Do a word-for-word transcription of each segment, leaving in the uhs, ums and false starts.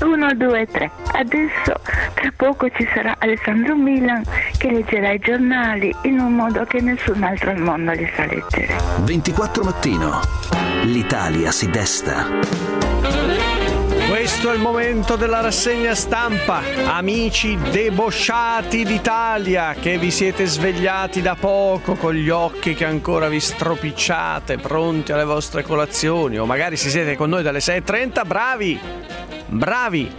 uno, due, tre. Adesso tra poco ci sarà Alessandro Milan che leggerà i giornali in un modo che nessun altro al mondo li sa leggere. ventiquattro Mattino. L'Italia si desta. Questo è il momento della rassegna stampa. Amici debosciati d'Italia, che vi siete svegliati da poco con gli occhi che ancora vi stropicciate, pronti alle vostre colazioni, o magari se siete con noi dalle sei e trenta, bravi, bravi,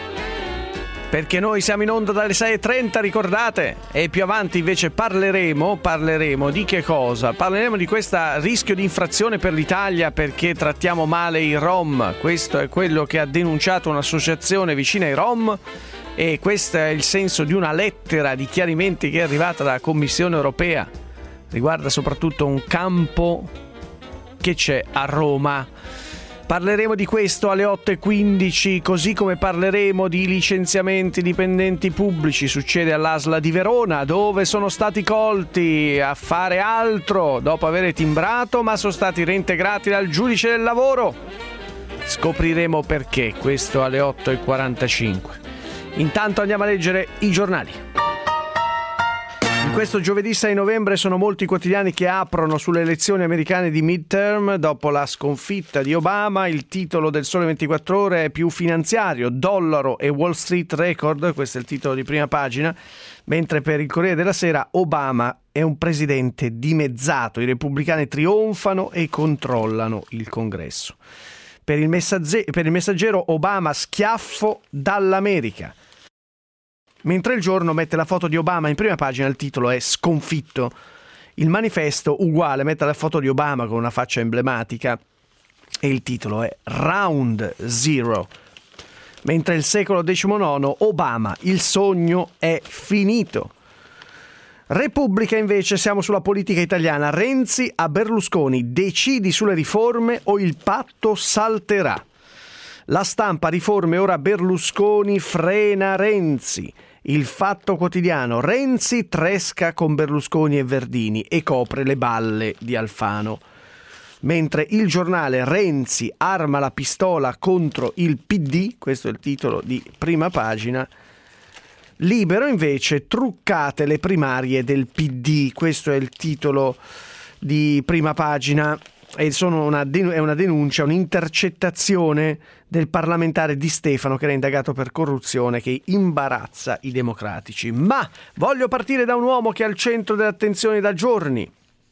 perché noi siamo in onda dalle sei e trenta, ricordate, e più avanti invece parleremo, parleremo di che cosa? Parleremo di questo rischio di infrazione per l'Italia perché trattiamo male i Rom. Questo è quello che ha denunciato un'associazione vicina ai Rom, e questo è il senso di una lettera di chiarimenti che è arrivata dalla Commissione europea. Riguarda soprattutto un campo che c'è a Roma. Parleremo di questo alle otto e quindici, così come parleremo di licenziamenti dipendenti pubblici. Succede all'A S L di Verona, dove sono stati colti a fare altro dopo aver timbrato, ma sono stati reintegrati dal giudice del lavoro. Scopriremo perché, questo alle otto e quarantacinque. Intanto andiamo a leggere i giornali. In questo giovedì sei novembre sono molti quotidiani che aprono sulle elezioni americane di midterm dopo la sconfitta di Obama. Il titolo del Sole ventiquattro Ore è più finanziario, dollaro e Wall Street record, questo è il titolo di prima pagina, mentre per il Corriere della Sera Obama è un presidente dimezzato, i repubblicani trionfano e controllano il Congresso. Per il, messagge- per il Messaggero Obama schiaffo dall'America. Mentre il Giorno mette la foto di Obama in prima pagina, il titolo è sconfitto. Il Manifesto uguale, mette la foto di Obama con una faccia emblematica e il titolo è Round Zero. Mentre il Secolo diciannove, Obama, il sogno è finito. Repubblica invece, siamo sulla politica italiana. Renzi a Berlusconi, decidi sulle riforme o il patto salterà. La Stampa, riforme, ora Berlusconi frena Renzi. Il Fatto Quotidiano, Renzi tresca con Berlusconi e Verdini e copre le balle di Alfano. Mentre il Giornale, Renzi arma la pistola contro il P D, questo è il titolo di prima pagina. Libero invece, truccate le primarie del P D, questo è il titolo di prima pagina. E sono una, è una denuncia, un'intercettazione del parlamentare Di Stefano che era indagato per corruzione, che imbarazza i democratici. Ma voglio partire da un uomo che è al centro dell'attenzione da giorni.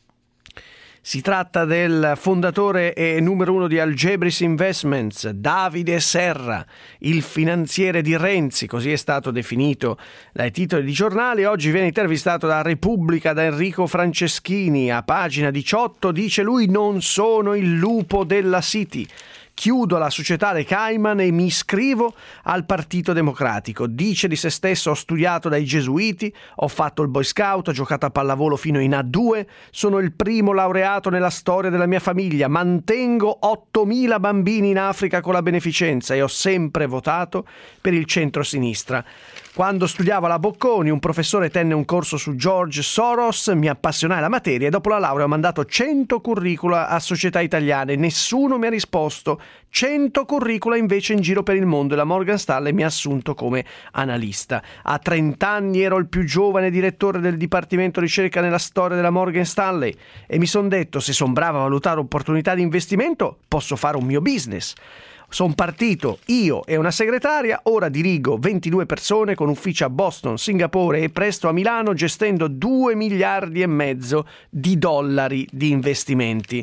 Si tratta del fondatore e numero uno di Algebris Investments, Davide Serra, il finanziere di Renzi, così è stato definito dai titoli di giornali. Oggi viene intervistato da Repubblica da Enrico Franceschini, a pagina diciotto dice lui: non sono il lupo della City. Chiudo la società Le Cayman e mi iscrivo al Partito Democratico. Dice di se stesso: ho studiato dai gesuiti, ho fatto il Boy Scout, ho giocato a pallavolo fino in A due, sono il primo laureato nella storia della mia famiglia, mantengo ottomila bambini in Africa con la beneficenza e ho sempre votato per il centro-sinistra. Quando studiavo alla Bocconi, un professore tenne un corso su George Soros, mi appassionai alla materia e dopo la laurea ho mandato cento curricula a società italiane, nessuno mi ha risposto. cento curricula invece in giro per il mondo e la Morgan Stanley mi ha assunto come analista. A trenta anni ero il più giovane direttore del Dipartimento Ricerca nella storia della Morgan Stanley e mi son detto: se son bravo a valutare opportunità di investimento posso fare un mio business. Sono partito io e una segretaria, ora dirigo ventidue persone con uffici a Boston, Singapore e presto a Milano, gestendo due miliardi e mezzo di dollari di investimenti.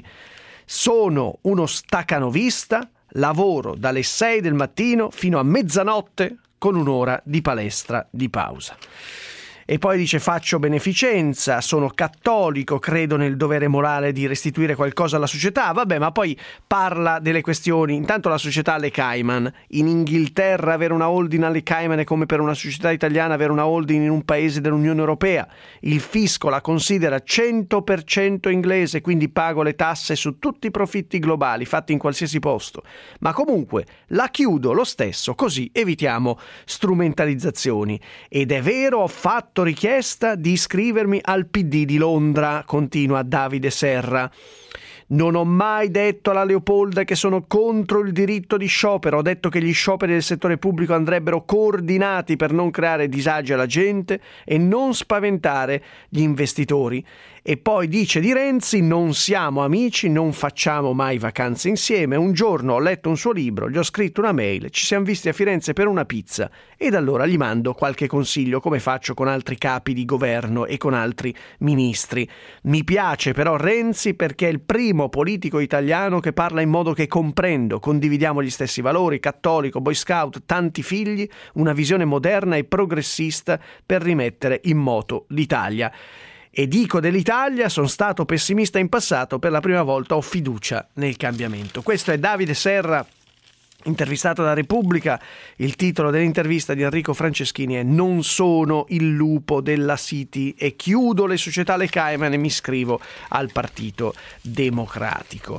Sono uno stacanovista, lavoro dalle sei del mattino fino a mezzanotte con un'ora di palestra di pausa. E poi dice: faccio beneficenza, sono cattolico, credo nel dovere morale di restituire qualcosa alla società. Vabbè, ma poi parla delle questioni. Intanto la società alle Cayman. In Inghilterra avere una holding alle Cayman è come per una società italiana avere una holding in un paese dell'Unione Europea. Il fisco la considera cento per cento inglese, quindi pago le tasse su tutti i profitti globali fatti in qualsiasi posto. Ma comunque la chiudo lo stesso, così evitiamo strumentalizzazioni. Ed è vero, ho fatto richiesta di iscrivermi al P D di Londra, continua Davide Serra. Non ho mai detto alla Leopolda che sono contro il diritto di sciopero, ho detto che gli scioperi del settore pubblico andrebbero coordinati per non creare disagi alla gente e non spaventare gli investitori. E poi dice di Renzi: non siamo amici, non facciamo mai vacanze insieme. Un giorno ho letto un suo libro, gli ho scritto una mail, ci siamo visti a Firenze per una pizza ed allora gli mando qualche consiglio, come faccio con altri capi di governo e con altri ministri. Mi piace però Renzi perché è il primo politico italiano che parla in modo che comprendo, condividiamo gli stessi valori, cattolico, boy scout, tanti figli, una visione moderna e progressista per rimettere in moto l'Italia. E dico dell'Italia, sono stato pessimista in passato, per la prima volta ho fiducia nel cambiamento. Questo è Davide Serra, intervistato da Repubblica. Il titolo dell'intervista di Enrico Franceschini è "Non sono il lupo della City e chiudo le società Le Cayman e mi iscrivo al Partito Democratico".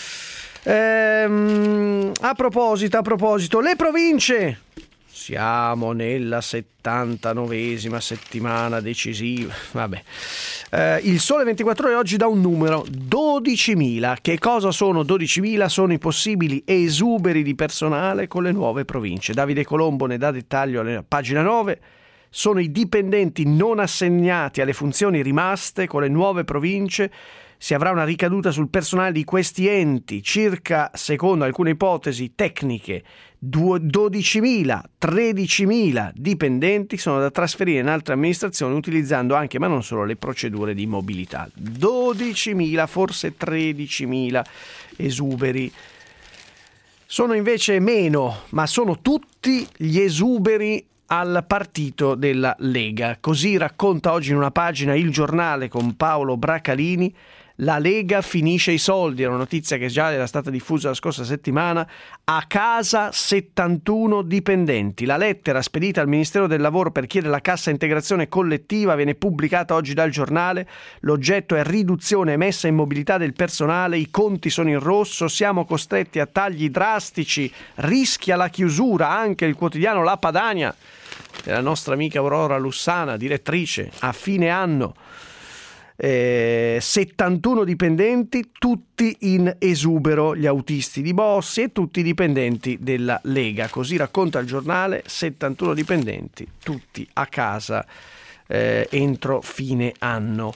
Ehm, a proposito, a proposito, le province... Siamo nella settantanovesima settimana decisiva. Vabbè. Eh, il Sole ventiquattro Ore oggi dà un numero: dodicimila. Che cosa sono dodicimila? Sono i possibili esuberi di personale con le nuove province. Davide Colombo ne dà dettaglio alla pagina nove. Sono i dipendenti non assegnati alle funzioni rimaste con le nuove province. Si avrà una ricaduta sul personale di questi enti, circa, secondo alcune ipotesi tecniche, dodicimila, tredicimila dipendenti sono da trasferire in altre amministrazioni utilizzando anche, ma non solo, le procedure di mobilità. dodicimila, forse tredicimila esuberi. Sono invece meno, ma sono tutti gli esuberi al partito della Lega. Così racconta oggi in una pagina Il Giornale con Paolo Bracalini. La Lega finisce i soldi, è una notizia che già era stata diffusa la scorsa settimana. A casa settantuno dipendenti. La lettera spedita al Ministero del Lavoro per chiedere la cassa integrazione collettiva viene pubblicata oggi dal Giornale. L'oggetto è riduzione e messa in mobilità del personale, i conti sono in rosso, siamo costretti a tagli drastici, rischia la chiusura. Anche il quotidiano La Padania della nostra amica Aurora Lussana, direttrice, a fine anno. Eh, settantuno dipendenti, tutti in esubero, gli autisti di Bossi e tutti i dipendenti della Lega. Così racconta il Giornale, settantuno dipendenti, tutti a casa eh, entro fine anno.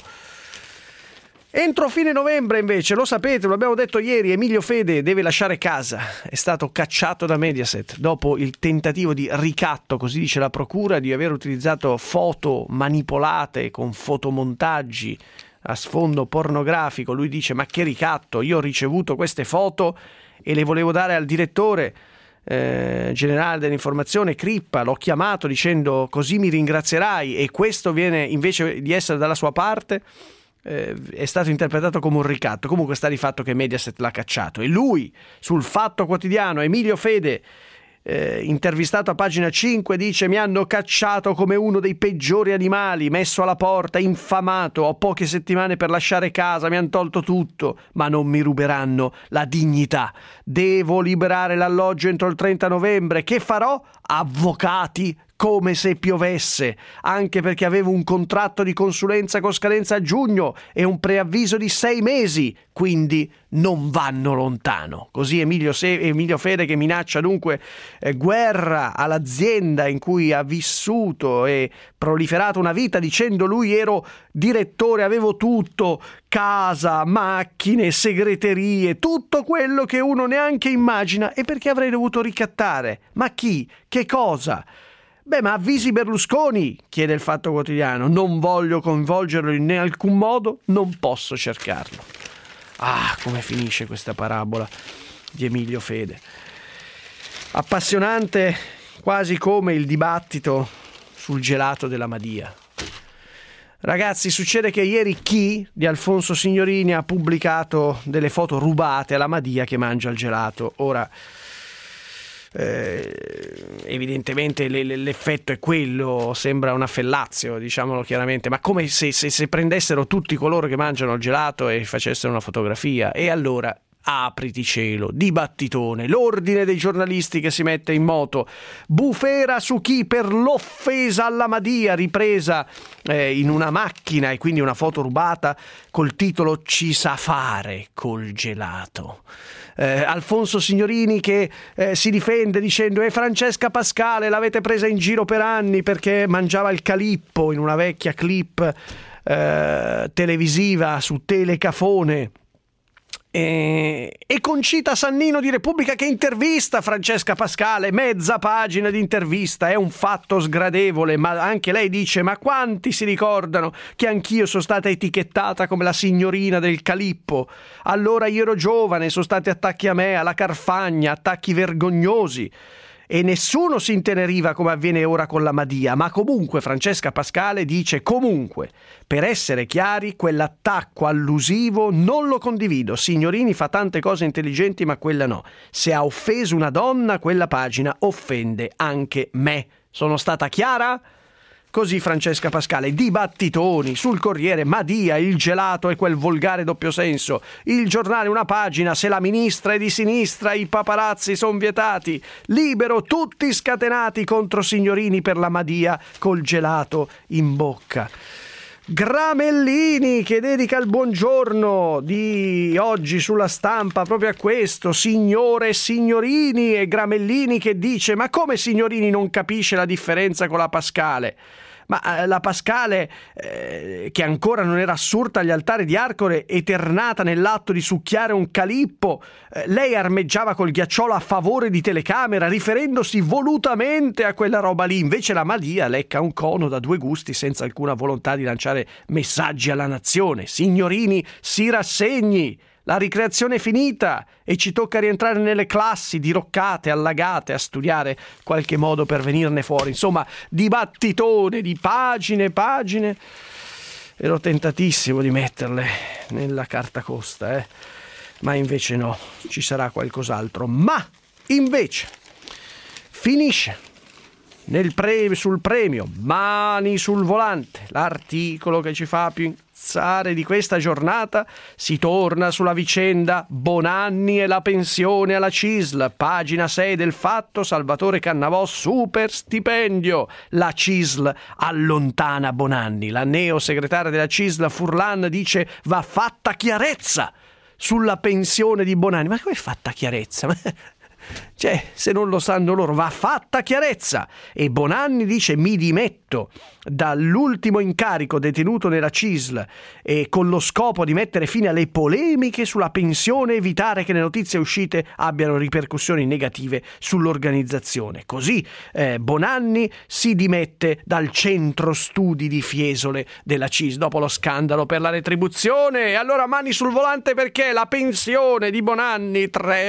Entro fine novembre invece, lo sapete, lo abbiamo detto ieri, Emilio Fede deve lasciare casa, è stato cacciato da Mediaset dopo il tentativo di ricatto, così dice la procura, di aver utilizzato foto manipolate con fotomontaggi a sfondo pornografico. Lui dice: ma che ricatto, io ho ricevuto queste foto e le volevo dare al direttore eh, generale dell'informazione Crippa, l'ho chiamato dicendo così mi ringrazierai, e questo viene invece di essere dalla sua parte. Eh, è stato interpretato come un ricatto. Comunque sta di fatto che Mediaset l'ha cacciato. E lui, sul Fatto Quotidiano, Emilio Fede, eh, intervistato a pagina cinque, dice: mi hanno cacciato come uno dei peggiori animali, messo alla porta, infamato, ho poche settimane per lasciare casa, mi hanno tolto tutto, ma non mi ruberanno la dignità. Devo liberare l'alloggio entro il trenta novembre. Che farò? Avvocati come se piovesse, anche perché avevo un contratto di consulenza con scadenza a giugno e un preavviso di sei mesi, quindi non vanno lontano. Così Emilio, Se- Emilio Fede, che minaccia dunque eh, guerra all'azienda in cui ha vissuto e proliferato una vita, dicendo: lui ero direttore, avevo tutto, casa, macchine, segreterie, tutto quello che uno neanche immagina, e perché avrei dovuto ricattare? Ma chi? Che cosa? Beh, ma avvisi Berlusconi, chiede il Fatto Quotidiano. Non voglio coinvolgerlo in alcun modo, non posso cercarlo. Ah, come finisce questa parabola di Emilio Fede. Appassionante, quasi come il dibattito sul gelato della Madia. Ragazzi, succede che ieri Chi di Alfonso Signorini ha pubblicato delle foto rubate alla Madia che mangia il gelato. Ora, Eh, evidentemente le, le, l'effetto è quello, sembra una fellazio, diciamolo chiaramente, ma come se, se, se prendessero tutti coloro che mangiano il gelato e facessero una fotografia, e allora Apriti cielo, dibattitone, l'ordine dei giornalisti che si mette in moto, bufera su chi per l'offesa alla Madia, ripresa eh, in una macchina e quindi una foto rubata col titolo "Ci sa fare col gelato". Eh, Alfonso Signorini che eh, si difende dicendo "E Francesca Pascale l'avete presa in giro per anni perché mangiava il calippo", in una vecchia clip eh, televisiva su Telecafone. E, e Concita Sannino di Repubblica che intervista Francesca Pascale, mezza pagina di intervista, è un fatto sgradevole, ma anche lei dice: ma quanti si ricordano che anch'io sono stata etichettata come la signorina del calippo? Allora io ero giovane, sono stati attacchi a me, alla Carfagna, attacchi vergognosi. E nessuno si inteneriva come avviene ora con la Madia, ma comunque Francesca Pascale dice: comunque, per essere chiari, quell'attacco allusivo non lo condivido. Signorini fa tante cose intelligenti, ma quella no. Se ha offeso una donna, quella pagina offende anche me. Sono stata chiara? Così Francesca Pascale. Dibattitoni sul Corriere, Madia, il gelato e quel volgare doppio senso. Il Giornale una pagina, se la ministra è di sinistra i paparazzi son vietati. Libero, tutti scatenati contro Signorini per la Madia col gelato in bocca. Gramellini che dedica il buongiorno di oggi sulla Stampa proprio a questo, signore Signorini, e Gramellini che dice: ma come Signorini non capisce la differenza con la Pascale? Ma eh, la Pascale, eh, che ancora non era assurta agli altari di Arcore, eternata nell'atto di succhiare un calippo, eh, lei armeggiava col ghiacciolo a favore di telecamera, riferendosi volutamente a quella roba lì. Invece la Madia lecca un cono da due gusti senza alcuna volontà di lanciare messaggi alla nazione. Signorini si rassegni. La ricreazione è finita e ci tocca rientrare nelle classi diroccate, allagate, a studiare qualche modo per venirne fuori. Insomma, dibattitone di pagine e pagine. Ero tentatissimo di metterle nella carta costa, eh? Ma invece no, ci sarà qualcos'altro. Ma invece finisce nel pre- sul premio Mani sul volante, l'articolo che ci fa più incazzare di questa giornata. Si torna sulla vicenda Bonanni e la pensione alla C I S L, pagina sei del Fatto. Salvatore Cannavò, super stipendio, la C I S L allontana Bonanni. La neo segretaria della C I S L Furlan dice: va fatta chiarezza sulla pensione di Bonanni. Ma come fatta chiarezza? Cioè, se non lo sanno loro, va fatta chiarezza. E Bonanni dice: mi dimetto dall'ultimo incarico detenuto nella C I S L e con lo scopo di mettere fine alle polemiche sulla pensione e evitare che le notizie uscite abbiano ripercussioni negative sull'organizzazione. Così eh, Bonanni si dimette dal centro studi di Fiesole della C I S L dopo lo scandalo per la retribuzione. E allora mani sul volante, perché la pensione di Bonanni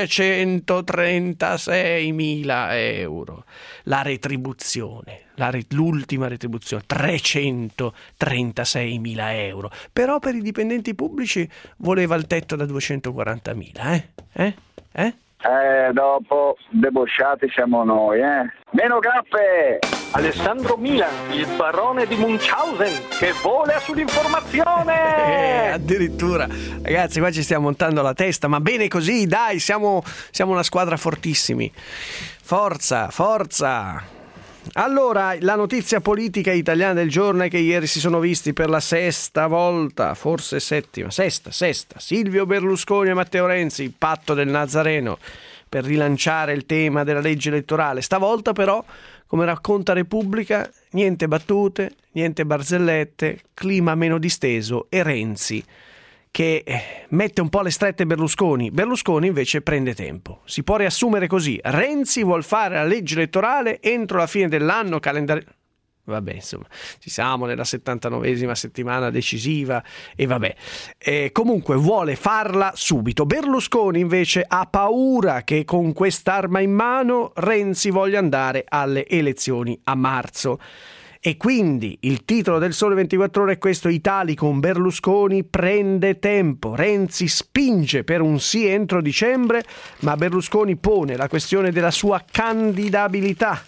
trecentotrentaseimila euro. La retribuzione, la re- l'ultima retribuzione, trecentotrentaseimila euro. Però per i dipendenti pubblici voleva il tetto da duecentoquarantamila, eh? Eh? Eh? Eh, dopo debosciati siamo noi, eh? Meno grappe! Alessandro Milan, il barone di Munchausen, che vola sull'informazione! Eh, addirittura, ragazzi, qua ci stiamo montando la testa, ma bene così, dai, siamo, siamo una squadra fortissimi. Forza, forza! Allora, la notizia politica italiana del giorno è che ieri si sono visti per la sesta volta, forse settima, sesta, sesta, Silvio Berlusconi e Matteo Renzi, il patto del Nazareno per rilanciare il tema della legge elettorale. Stavolta però, come racconta Repubblica, niente battute, niente barzellette, clima meno disteso e Renzi che mette un po' alle strette Berlusconi. Berlusconi invece prende tempo. Si può riassumere così: Renzi vuol fare la legge elettorale entro la fine dell'anno calendario. Vabbè, insomma, ci siamo nella settantanovesima settimana decisiva e vabbè. E comunque vuole farla subito. Berlusconi invece ha paura che con quest'arma in mano Renzi voglia andare alle elezioni a marzo. E quindi il titolo del Sole ventiquattro Ore è questo: Italicum, Berlusconi prende tempo. Renzi spinge per un sì entro dicembre, ma Berlusconi pone la questione della sua candidabilità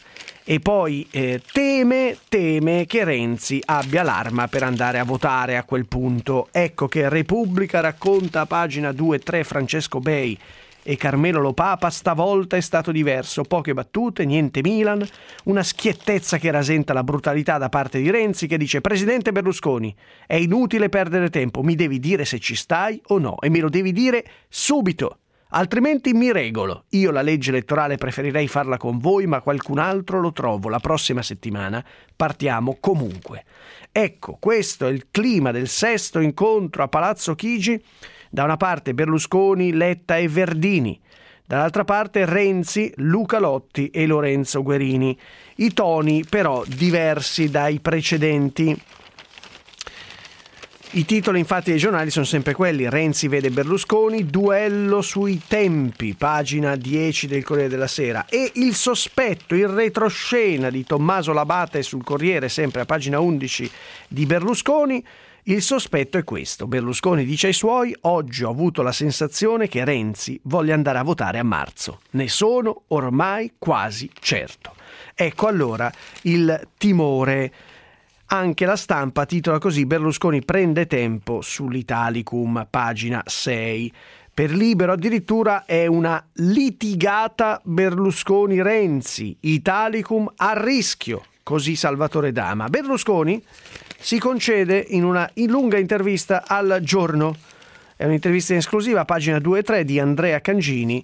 E poi eh, teme, teme che Renzi abbia l'arma per andare a votare a quel punto. Ecco che Repubblica racconta a pagina due tre Francesco Bei e Carmelo Lopapa, stavolta è stato diverso, poche battute, niente Milan, una schiettezza che rasenta la brutalità da parte di Renzi che dice: Presidente Berlusconi, è inutile perdere tempo, mi devi dire se ci stai o no e me lo devi dire subito, altrimenti mi regolo. Io la legge elettorale preferirei farla con voi, ma qualcun altro lo trovo. La prossima settimana partiamo comunque. Ecco, questo è il clima del sesto incontro a Palazzo Chigi. Da una parte Berlusconi, Letta e Verdini, dall'altra parte Renzi, Luca Lotti e Lorenzo Guerini. I toni però diversi dai precedenti. I titoli infatti dei giornali sono sempre quelli: Renzi vede Berlusconi, duello sui tempi, pagina dieci del Corriere della Sera, e il sospetto, il retroscena di Tommaso Labate sul Corriere, sempre a pagina undici, di Berlusconi. Il sospetto è questo: Berlusconi dice ai suoi: oggi ho avuto la sensazione che Renzi voglia andare a votare a marzo, ne sono ormai quasi certo. Ecco allora il timore. Anche La Stampa titola così: Berlusconi prende tempo sull'Italicum, pagina sei. Per Libero addirittura è una litigata Berlusconi-Renzi, Italicum a rischio, così Salvatore Dama. Berlusconi si concede in una lunga intervista al Giorno, è un'intervista in esclusiva, pagina due e tre, di Andrea Cangini,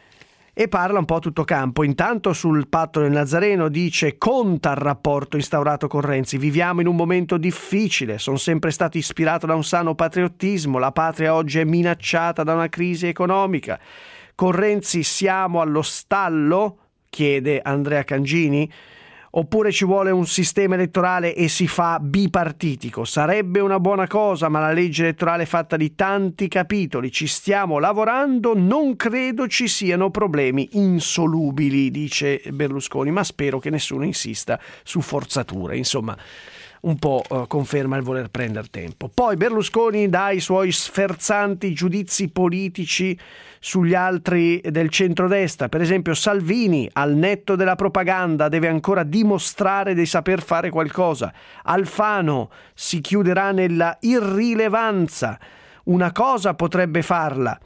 e parla un po' a tutto campo. Intanto sul patto del Nazareno dice: conta il rapporto instaurato con Renzi, viviamo in un momento difficile, sono sempre stato ispirato da un sano patriottismo, la patria oggi è minacciata da una crisi economica, con Renzi siamo allo stallo, chiede Andrea Cangini, oppure ci vuole un sistema elettorale e si fa bipartitico? Sarebbe una buona cosa, ma la legge elettorale è fatta di tanti capitoli, ci stiamo lavorando, non credo ci siano problemi insolubili, dice Berlusconi, ma spero che nessuno insista su forzature. Insomma, un po' uh, conferma il voler prendere tempo. Poi Berlusconi dà i suoi sferzanti giudizi politici sugli altri del centrodestra. Per esempio Salvini, al netto della propaganda, deve ancora dimostrare di saper fare qualcosa. Alfano si chiuderà nella irrilevanza. Una cosa potrebbe farla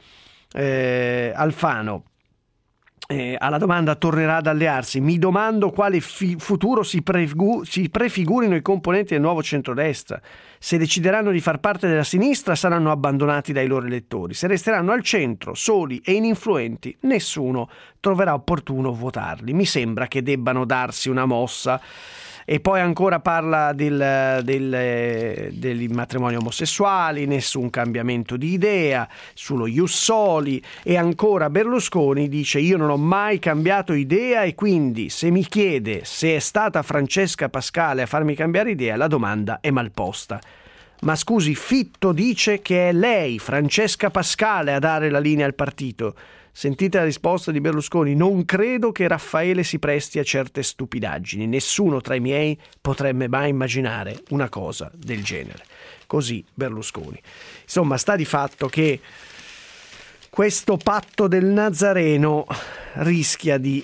eh, Alfano. Eh, alla domanda tornerà ad allearsi, mi domando quale fi- futuro si, pregu- si prefigurino i componenti del nuovo centrodestra. Se decideranno di far parte della sinistra saranno abbandonati dai loro elettori, se resteranno al centro soli e ininfluenti nessuno troverà opportuno votarli. Mi sembra che debbano darsi una mossa. E poi ancora parla del, del, dei matrimoni omosessuali, nessun cambiamento di idea, sullo ius soli. E ancora Berlusconi dice: io non ho mai cambiato idea e quindi se mi chiede se è stata Francesca Pascale a farmi cambiare idea, la domanda è mal posta. Ma scusi, Fitto dice che è lei, Francesca Pascale, a dare la linea al partito. Sentite la risposta di Berlusconi: non credo che Raffaele si presti a certe stupidaggini, nessuno tra i miei potrebbe mai immaginare una cosa del genere. Così Berlusconi. Insomma, sta di fatto che questo patto del Nazareno rischia di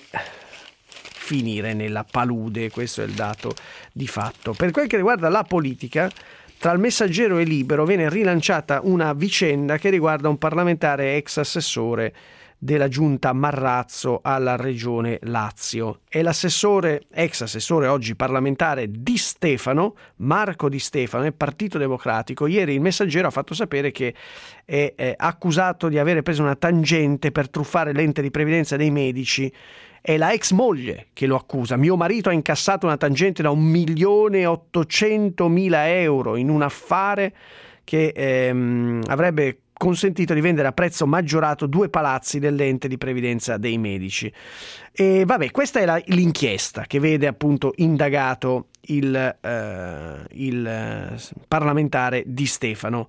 finire nella palude, questo è il dato di fatto. Per quel che riguarda la politica, tra il Messaggero e Libero viene rilanciata una vicenda che riguarda un parlamentare ex assessore della giunta Marrazzo alla regione Lazio. È l'assessore, ex assessore, oggi parlamentare Di Stefano, Marco Di Stefano, del Partito Democratico. Ieri il Messaggero ha fatto sapere che è, è accusato di avere preso una tangente per truffare l'ente di previdenza dei medici. È la ex moglie che lo accusa. Mio marito ha incassato una tangente da un milione e ottocentomila euro in un affare che ehm, avrebbe consentito di vendere a prezzo maggiorato due palazzi dell'ente di previdenza dei medici. E vabbè, questa è la, l'inchiesta che vede appunto indagato il, eh, il eh, parlamentare Di Stefano.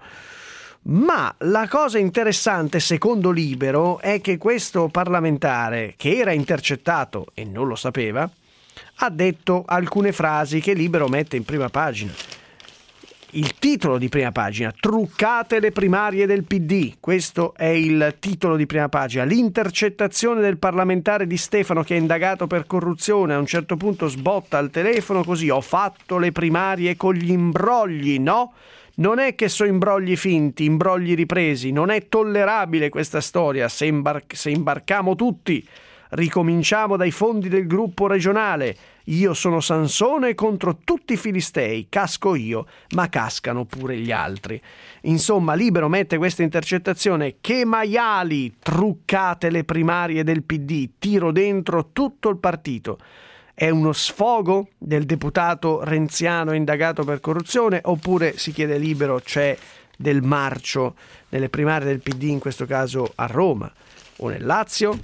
Ma la cosa interessante, secondo Libero, è che questo parlamentare, che era intercettato e non lo sapeva, ha detto alcune frasi che Libero mette in prima pagina. il titolo di prima pagina: truccate le primarie del P D. Questo è il titolo di prima pagina. L'intercettazione del parlamentare Di Stefano che è indagato per corruzione, a un certo punto sbotta al telefono così: ho fatto le primarie con gli imbrogli. No, non è che sono imbrogli finti, imbrogli ripresi, non è tollerabile questa storia. Se, imbar- se imbarcamo tutti, ricominciamo dai fondi del gruppo regionale. Io sono Sansone contro tutti i filistei, casco io, ma cascano pure gli altri. Insomma, Libero mette questa intercettazione: che maiali, truccate le primarie del P D, tiro dentro tutto il partito. È uno sfogo del deputato renziano indagato per corruzione, oppure, si chiede Libero, c'è del marcio nelle primarie del P D, in questo caso a Roma o nel Lazio?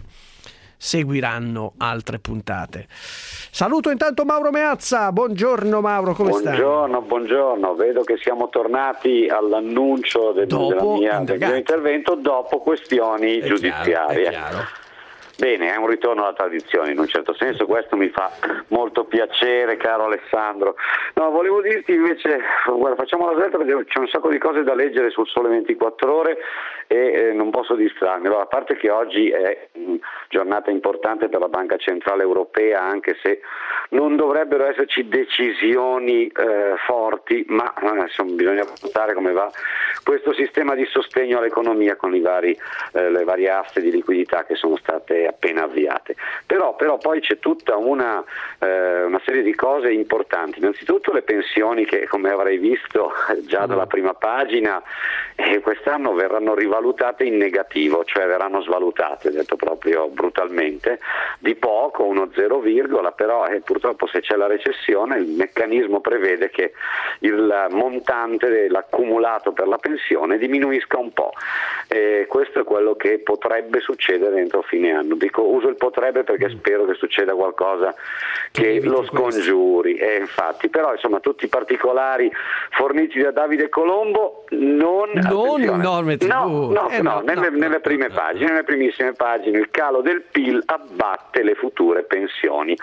Seguiranno altre puntate. Saluto intanto Mauro Meazza. Buongiorno Mauro, come stai? Buongiorno, buongiorno. Vedo che siamo tornati all'annuncio del, della mia, del mio intervento dopo questioni è giudiziarie. Chiaro, è chiaro. Bene, è un ritorno alla tradizione in un certo senso, questo mi fa molto piacere, caro Alessandro. No, volevo dirti invece, guarda, facciamo la svelta perché c'è un sacco di cose da leggere sul Sole ventiquattro Ore e eh, non posso distrarmi. Allora, a parte che oggi è mh, giornata importante per la Banca Centrale Europea, anche se non dovrebbero esserci decisioni eh, forti, ma eh, insomma, bisogna valutare come va questo sistema di sostegno all'economia con i vari, eh, le varie aste di liquidità che sono state appena avviate. Però, però poi c'è tutta una, eh, una serie di cose importanti. Innanzitutto le pensioni che, come avrai visto già dalla prima pagina, eh, quest'anno verranno rivalutate in negativo, cioè verranno svalutate, detto proprio brutalmente, di poco, uno zero, però eh, purtroppo se c'è la recessione il meccanismo prevede che il montante dell'accumulato per la pensione diminuisca un po'. Eh, questo è quello che potrebbe succedere entro fine anno. Dico, uso il potrebbe perché spero che succeda qualcosa che lo scongiuri, eh, infatti, però insomma tutti i particolari forniti da Davide Colombo non, non norme tivù. no, no, eh, no, no, nelle, no, nelle no, prime no. pagine, nelle primissime pagine il calo del P I L abbatte le future pensioni.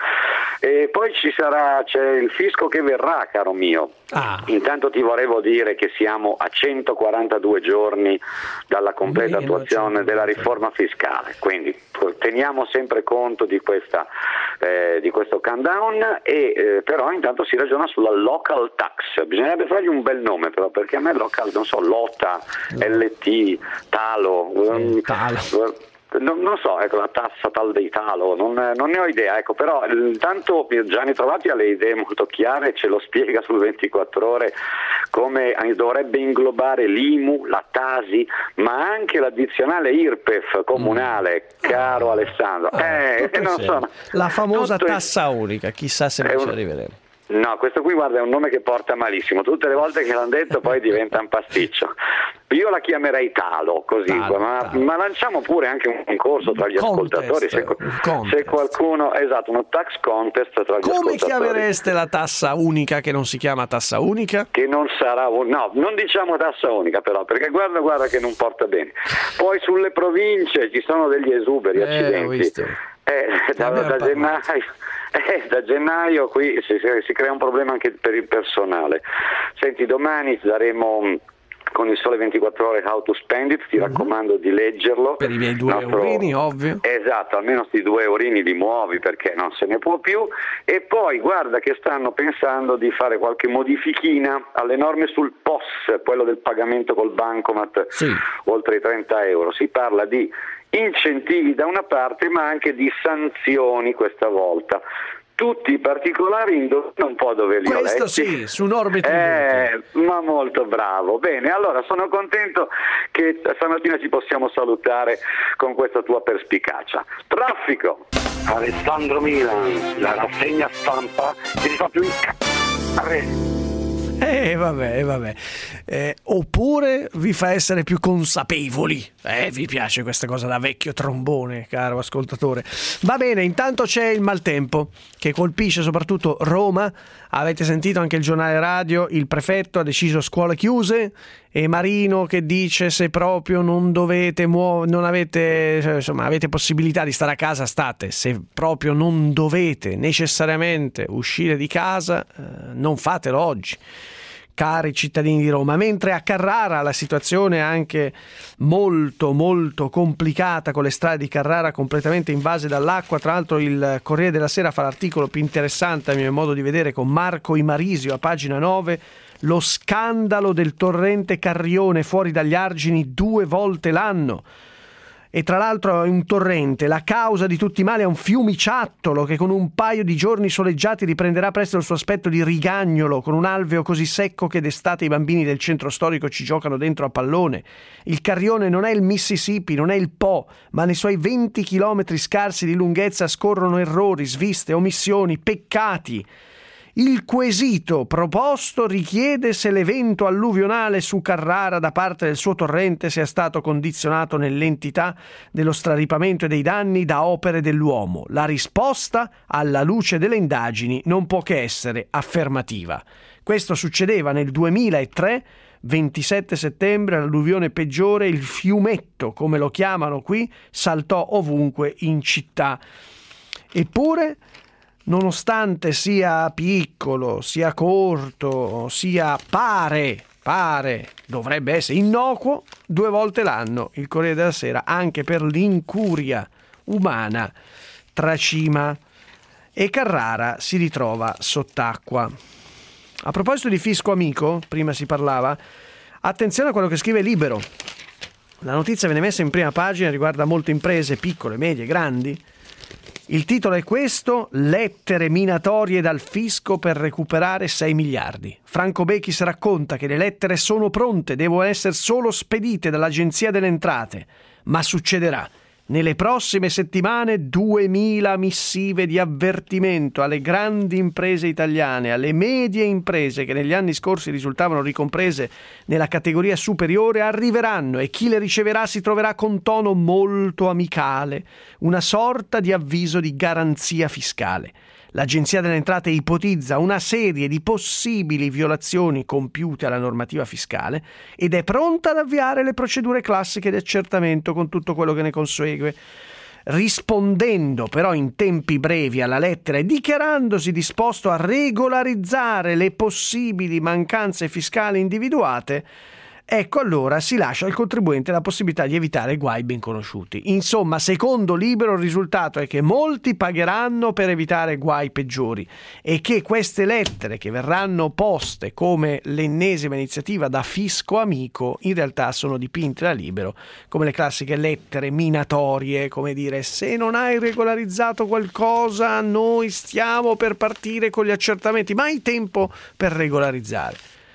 E poi ci sarà, c'è il fisco che verrà, caro mio. Ah. Intanto ti volevo dire che siamo a centoquarantadue giorni dalla completa Meno attuazione della riforma fiscale, quindi teniamo sempre conto di questa eh, di questo countdown e eh, però intanto si ragiona sulla local tax. Bisognerebbe fargli un bel nome però, perché a me local, non so, Lota, L T, Talo, Sì, um, talo. Non, non so, ecco, la tassa tal dei talo, non, non ne ho idea, ecco, però intanto Gianni Trovati ha le idee molto chiare, ce lo spiega sul ventiquattro Ore come dovrebbe inglobare l'I M U, la Tasi, ma anche l'addizionale I R P E F comunale, mm. caro Alessandro. Ah, eh, non so, la famosa tutto tassa è... unica, chissà se mai un... ci arriveremo. No, questo qui guarda è un nome che porta malissimo, tutte le volte che l'hanno detto poi diventa un pasticcio. Io la chiamerei Talo, così, Talo, ma, talo. ma lanciamo pure anche un concorso tra gli Contest, ascoltatori, se, se qualcuno, esatto, uno tax contest tra gli Come ascoltatori. Come chiamereste la tassa unica che non si chiama tassa unica? Che non sarà, no, non diciamo tassa unica però, perché guarda, guarda che non porta bene. Poi sulle province ci sono degli esuberi, eh, accidenti. Ho visto. Eh, da, da, gennaio, eh, da gennaio qui si, si crea un problema anche per il personale. Senti, domani daremo con il Sole ventiquattro Ore How to Spend It, ti uh-huh. raccomando di leggerlo. Per i miei due Nostro... eurini, ovvio. Esatto, almeno sti due eurini li muovi perché non se ne può più. E poi guarda che stanno pensando di fare qualche modifichina alle norme sul P O S, quello del pagamento col bancomat, sì. oltre i trenta euro. Si parla di incentivi da una parte ma anche di sanzioni questa volta. Tutti i particolari indovina un po' dove li ho letti. Questo sì, su norme tribute. Eh, ma molto bravo. Bene, allora sono contento che stamattina ci possiamo salutare con questa tua perspicacia. Traffico. Alessandro Milan, la rassegna stampa che ti fa più incazzare. Eh vabbè, vabbè. Eh, oppure vi fa essere più consapevoli. Eh, vi piace questa cosa da vecchio trombone, caro ascoltatore. Va bene, intanto c'è il maltempo che colpisce soprattutto Roma. Avete sentito anche il giornale radio, il prefetto ha deciso scuole chiuse e Marino che dice se proprio non dovete muovere, non avete, insomma, avete possibilità di stare a casa, state. Se proprio non dovete necessariamente uscire di casa, eh, non fatelo oggi. cari cittadini di Roma. Mentre a Carrara la situazione è anche molto molto complicata, con le strade di Carrara completamente invase dall'acqua. Tra l'altro il Corriere della Sera fa l'articolo più interessante a mio modo di vedere, con Marco Imarisio a pagina nove, lo scandalo del torrente Carrione fuori dagli argini due volte l'anno. E tra l'altro è un torrente, la causa di tutti i mali è un fiumiciattolo che con un paio di giorni soleggiati riprenderà presto il suo aspetto di rigagnolo, con un alveo così secco che d'estate i bambini del centro storico ci giocano dentro a pallone. Il Carrione non è il Mississippi, non è il Po, ma nei suoi venti chilometri scarsi di lunghezza scorrono errori, sviste, omissioni, peccati. Il quesito proposto richiede se l'evento alluvionale su Carrara da parte del suo torrente sia stato condizionato nell'entità dello straripamento e dei danni da opere dell'uomo. La risposta, alla luce delle indagini, non può che essere affermativa. Questo succedeva nel duemilatré, ventisette settembre, l'alluvione peggiore, il fiumetto, come lo chiamano qui, saltò ovunque in città. Eppure, nonostante sia piccolo, sia corto, sia pare, pare, dovrebbe essere innocuo, due volte l'anno il Corriere della Sera, anche per l'incuria umana, tracima e Carrara si ritrova sott'acqua. A proposito di fisco amico, prima si parlava, attenzione a quello che scrive Libero. La notizia viene messa in prima pagina, riguarda molte imprese, piccole, medie, grandi. Il titolo è questo: lettere minatorie dal fisco per recuperare sei miliardi. Franco Bechis racconta che le lettere sono pronte, devono essere solo spedite dall'Agenzia delle Entrate. Ma succederà. Nelle prossime settimane duemila missive di avvertimento alle grandi imprese italiane, alle medie imprese che negli anni scorsi risultavano ricomprese nella categoria superiore, arriveranno e chi le riceverà si troverà con tono molto amicale, una sorta di avviso di garanzia fiscale. L'Agenzia delle Entrate ipotizza una serie di possibili violazioni compiute alla normativa fiscale ed è pronta ad avviare le procedure classiche di accertamento con tutto quello che ne consegue, rispondendo però in tempi brevi alla lettera e dichiarandosi disposto a regolarizzare le possibili mancanze fiscali individuate. Ecco, allora si lascia al contribuente la possibilità di evitare guai ben conosciuti. Insomma, secondo Libero, il risultato è che molti pagheranno per evitare guai peggiori e che queste lettere che verranno poste come l'ennesima iniziativa da fisco amico in realtà sono dipinte da Libero come le classiche lettere minatorie, come dire: se non hai regolarizzato qualcosa noi stiamo per partire con gli accertamenti, ma hai tempo per regolarizzare.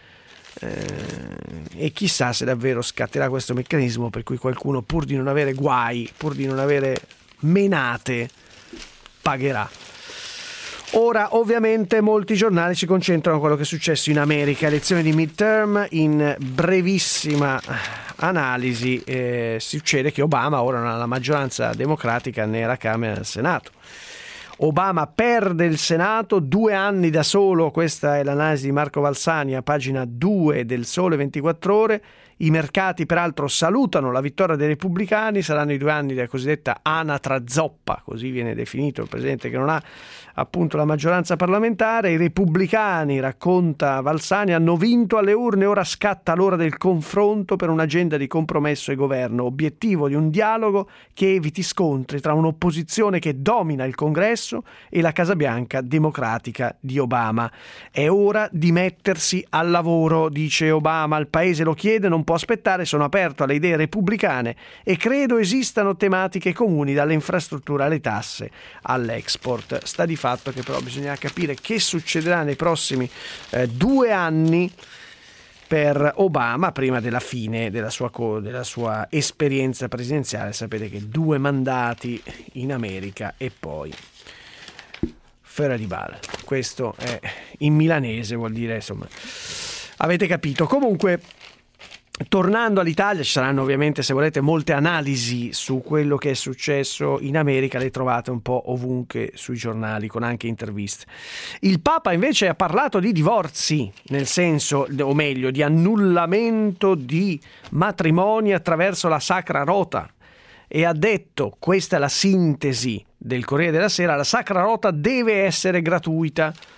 Eh, e chissà se davvero scatterà questo meccanismo per cui qualcuno, pur di non avere guai, pur di non avere menate, pagherà. Ora, ovviamente, molti giornali si concentrano su quello che è successo in America, elezioni di midterm. In brevissima analisi eh, succede che Obama ora non ha la maggioranza democratica né alla Camera né al Senato. Obama perde il Senato, due anni da solo, questa è l'analisi di Marco Valsani a pagina due del Sole ventiquattro Ore. I mercati peraltro salutano la vittoria dei repubblicani, saranno i due anni della cosiddetta anatra zoppa, così viene definito il presidente che non ha appunto la maggioranza parlamentare. I repubblicani, racconta Valsani, hanno vinto alle urne, ora scatta l'ora del confronto per un'agenda di compromesso e governo, obiettivo di un dialogo che eviti scontri tra un'opposizione che domina il Congresso e la Casa Bianca democratica di Obama. È ora di mettersi al lavoro, dice Obama, il paese lo chiede, non può aspettare, sono aperto alle idee repubblicane e credo esistano tematiche comuni, dalle infrastrutture alle tasse all'export. Sta di fatto che però bisogna capire che succederà nei prossimi eh, due anni per Obama prima della fine della sua, della sua esperienza presidenziale. Sapete che due mandati in America e poi Fera di Bal. Questo è in milanese, vuol dire, insomma, avete capito. Comunque, tornando all'Italia, ci saranno ovviamente, se volete, molte analisi su quello che è successo in America, le trovate un po' ovunque sui giornali, con anche interviste. Il Papa invece ha parlato di divorzi, nel senso, o meglio, di annullamento di matrimoni attraverso la Sacra Rota, e ha detto, questa è la sintesi del Corriere della Sera: la Sacra Rota deve essere gratuita.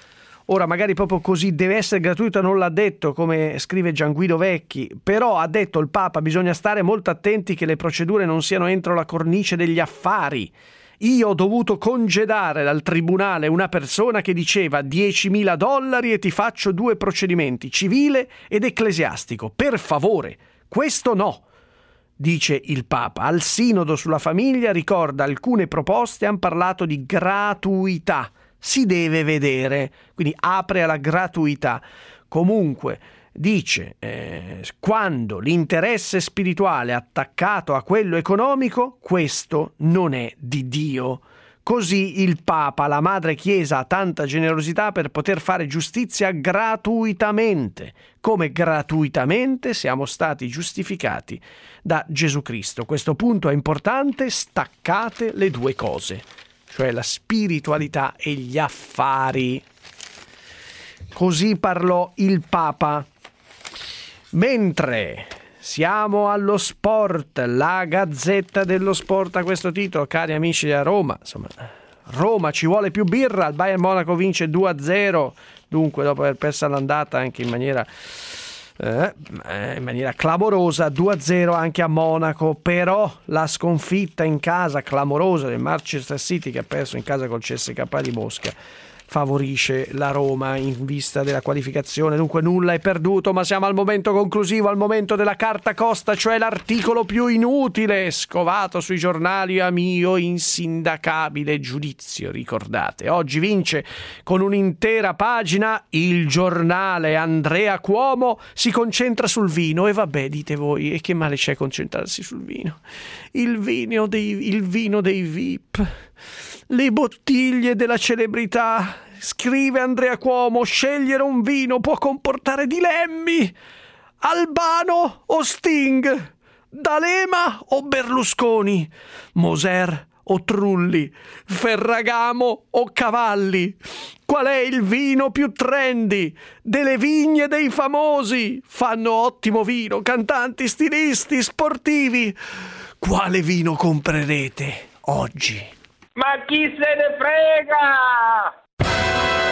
Ora magari proprio così deve essere gratuito non l'ha detto, come scrive Gianguido Vecchi, però ha detto il Papa bisogna stare molto attenti che le procedure non siano entro la cornice degli affari. Io ho dovuto congedare dal tribunale una persona che diceva diecimila dollari e ti faccio due procedimenti, civile ed ecclesiastico. Per favore, questo no, dice il Papa. Al Sinodo sulla famiglia ricorda alcune proposte, hanno parlato di gratuità. Si deve vedere, quindi apre alla gratuità. Comunque dice eh, quando l'interesse spirituale è attaccato a quello economico, questo non è di Dio. Così il Papa, la Madre Chiesa ha tanta generosità per poter fare giustizia gratuitamente, come gratuitamente siamo stati giustificati da Gesù Cristo. Questo punto è importante, staccate le due cose, cioè la spiritualità e gli affari. Così parlò il Papa. Mentre siamo allo sport, la Gazzetta dello Sport a questo titolo, cari amici da Roma, insomma, Roma ci vuole più birra, il Bayern Monaco vince due a zero, dunque dopo aver perso l'andata anche in maniera eh, in maniera clamorosa, due a zero anche a Monaco, però la sconfitta in casa clamorosa del Manchester City, che ha perso in casa col C S K A di Mosca, favorisce la Roma in vista della qualificazione. Dunque nulla è perduto, ma siamo al momento conclusivo, al momento della carta costa, cioè l'articolo più inutile scovato sui giornali a mio insindacabile giudizio. Ricordate, oggi vince con un'intera pagina il giornale. Andrea Cuomo si concentra sul vino, e vabbè, dite voi, e che male c'è concentrarsi sul vino? Il vino dei, il vino dei V I P, le bottiglie della celebrità. Scrive Andrea Cuomo, scegliere un vino può comportare dilemmi. Albano o Sting? D'Alema o Berlusconi? Moser o Trulli? Ferragamo o Cavalli? Qual è il vino più trendy? Delle vigne dei famosi. Fanno ottimo vino cantanti, stilisti, sportivi. Quale vino comprerete oggi? Ma chi se ne frega?